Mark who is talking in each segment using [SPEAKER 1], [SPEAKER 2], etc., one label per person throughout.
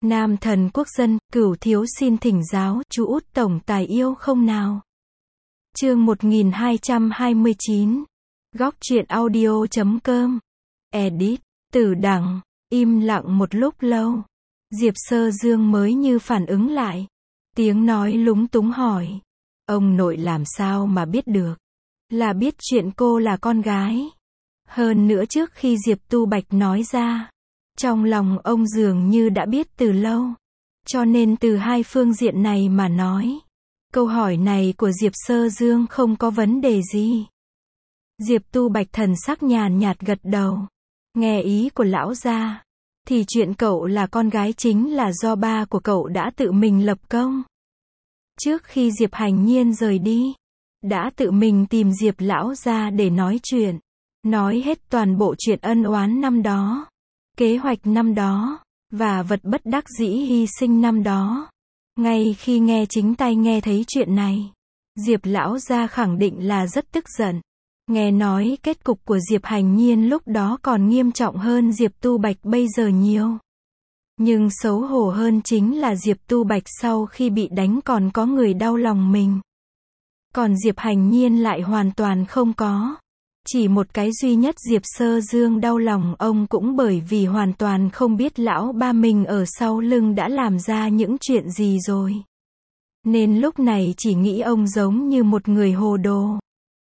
[SPEAKER 1] Nam thần quốc dân, Cửu thiếu xin thỉnh giáo, chú út tổng tài yêu không nào? Chương 1229. Góc truyện audio.com. Edit. Tử đẳng. Im lặng một lúc lâu. Diệp Sơ Dương mới như phản ứng lại. Tiếng nói lúng túng hỏi. Ông nội làm sao mà biết được? Là biết chuyện cô là con gái. Hơn nữa trước khi Diệp Tu Bạch nói ra, trong lòng ông dường như đã biết từ lâu. Cho nên từ hai phương diện này mà nói, câu hỏi này của Diệp Sơ Dương không có vấn đề gì. Diệp Tu Bạch thần sắc nhàn nhạt gật đầu. Nghe ý của lão gia, thì chuyện cậu là con gái chính là do ba của cậu đã tự mình lập công. Trước khi Diệp Hành Nhiên rời đi, đã tự mình tìm Diệp lão gia để nói chuyện. Nói hết toàn bộ chuyện ân oán năm đó, kế hoạch năm đó, và vật bất đắc dĩ hy sinh năm đó. Ngay khi nghe chính tay nghe thấy chuyện này, Diệp lão gia khẳng định là rất tức giận. Nghe nói kết cục của Diệp Hành Nhiên lúc đó còn nghiêm trọng hơn Diệp Tu Bạch bây giờ nhiều. Nhưng xấu hổ hơn chính là Diệp Tu Bạch sau khi bị đánh còn có người đau lòng mình. Còn Diệp Hành Nhiên lại hoàn toàn không có. Chỉ một cái duy nhất Diệp Sơ Dương đau lòng ông cũng bởi vì hoàn toàn không biết lão ba mình ở sau lưng đã làm ra những chuyện gì rồi. Nên lúc này chỉ nghĩ ông giống như một người hồ đồ.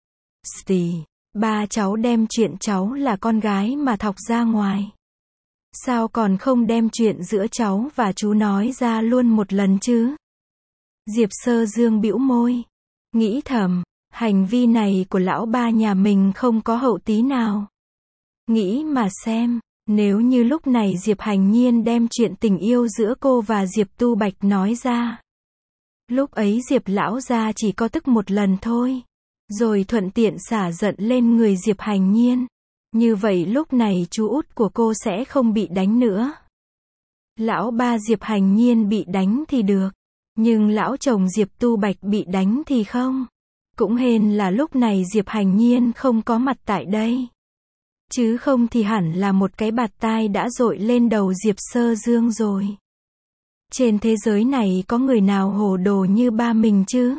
[SPEAKER 1] Ba cháu đem chuyện cháu là con gái mà thọc ra ngoài. Sao còn không đem chuyện giữa cháu và chú nói ra luôn một lần chứ? Diệp Sơ Dương bĩu môi. Nghĩ thầm, hành vi này của lão ba nhà mình không có hậu tí nào. Nghĩ mà xem, nếu như lúc này Diệp Hành Nhiên đem chuyện tình yêu giữa cô và Diệp Tu Bạch nói ra. Lúc ấy Diệp lão gia chỉ có tức một lần thôi. Rồi thuận tiện xả giận lên người Diệp Hành Nhiên. Như vậy lúc này chú út của cô sẽ không bị đánh nữa. Lão ba Diệp Hành Nhiên bị đánh thì được. Nhưng lão chồng Diệp Tu Bạch bị đánh thì không. Cũng hên là lúc này Diệp Hành Nhiên không có mặt tại đây. Chứ không thì hẳn là một cái bạt tai đã dội lên đầu Diệp Sơ Dương rồi. Trên thế giới này có người nào hồ đồ như ba mình chứ?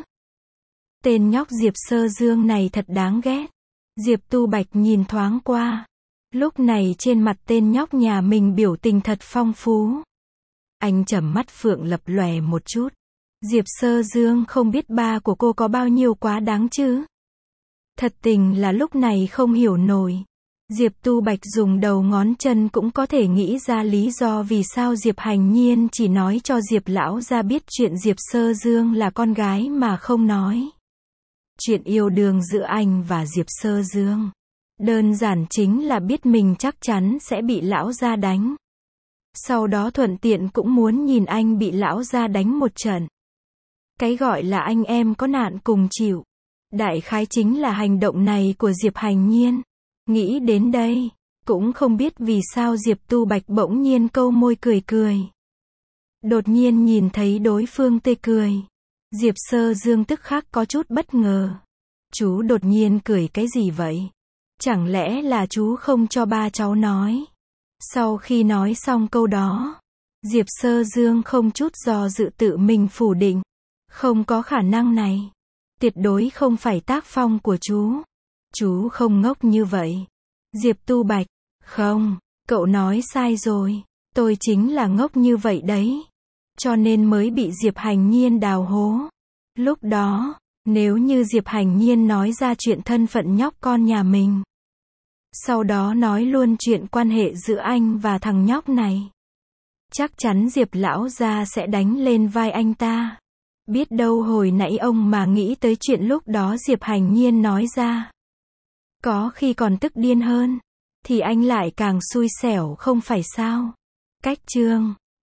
[SPEAKER 1] Tên nhóc Diệp Sơ Dương này thật đáng ghét. Diệp Tu Bạch nhìn thoáng qua. Lúc này trên mặt tên nhóc nhà mình biểu tình thật phong phú. Anh trầm mắt phượng lập lòe một chút. Diệp Sơ Dương không biết ba của cô có bao nhiêu quá đáng chứ. Thật tình là lúc này không hiểu nổi. Diệp Tu Bạch dùng đầu ngón chân cũng có thể nghĩ ra lý do vì sao Diệp Hành Nhiên chỉ nói cho Diệp lão gia biết chuyện Diệp Sơ Dương là con gái mà không nói. Chuyện yêu đương giữa anh và Diệp Sơ Dương. Đơn giản chính là biết mình chắc chắn sẽ bị lão gia đánh. Sau đó thuận tiện cũng muốn nhìn anh bị lão gia đánh một trận. Cái gọi là anh em có nạn cùng chịu. Đại khái chính là hành động này của Diệp Hành Nhiên. Nghĩ đến đây, cũng không biết vì sao Diệp Tu Bạch bỗng nhiên câu môi cười cười. Đột nhiên nhìn thấy đối phương tươi cười. Diệp Sơ Dương tức khắc có chút bất ngờ. Chú đột nhiên cười cái gì vậy? Chẳng lẽ là chú không cho ba cháu nói? Sau khi nói xong câu đó, Diệp Sơ Dương không chút do dự tự mình phủ định. Không có khả năng này. Tuyệt đối không phải tác phong của chú. Chú không ngốc như vậy. Diệp Tu Bạch, không, cậu nói sai rồi. Tôi chính là ngốc như vậy đấy. Cho nên mới bị Diệp Hành Nhiên đào hố. Lúc đó, nếu như Diệp Hành Nhiên nói ra chuyện thân phận nhóc con nhà mình. Sau đó nói luôn chuyện quan hệ giữa anh và thằng nhóc này. Chắc chắn Diệp lão gia sẽ đánh lên vai anh ta. Biết đâu hồi nãy ông mà nghĩ tới chuyện lúc đó Diệp Hành Nhiên nói ra. Có khi còn tức điên hơn. Thì anh lại càng xui xẻo không phải sao. Cách chương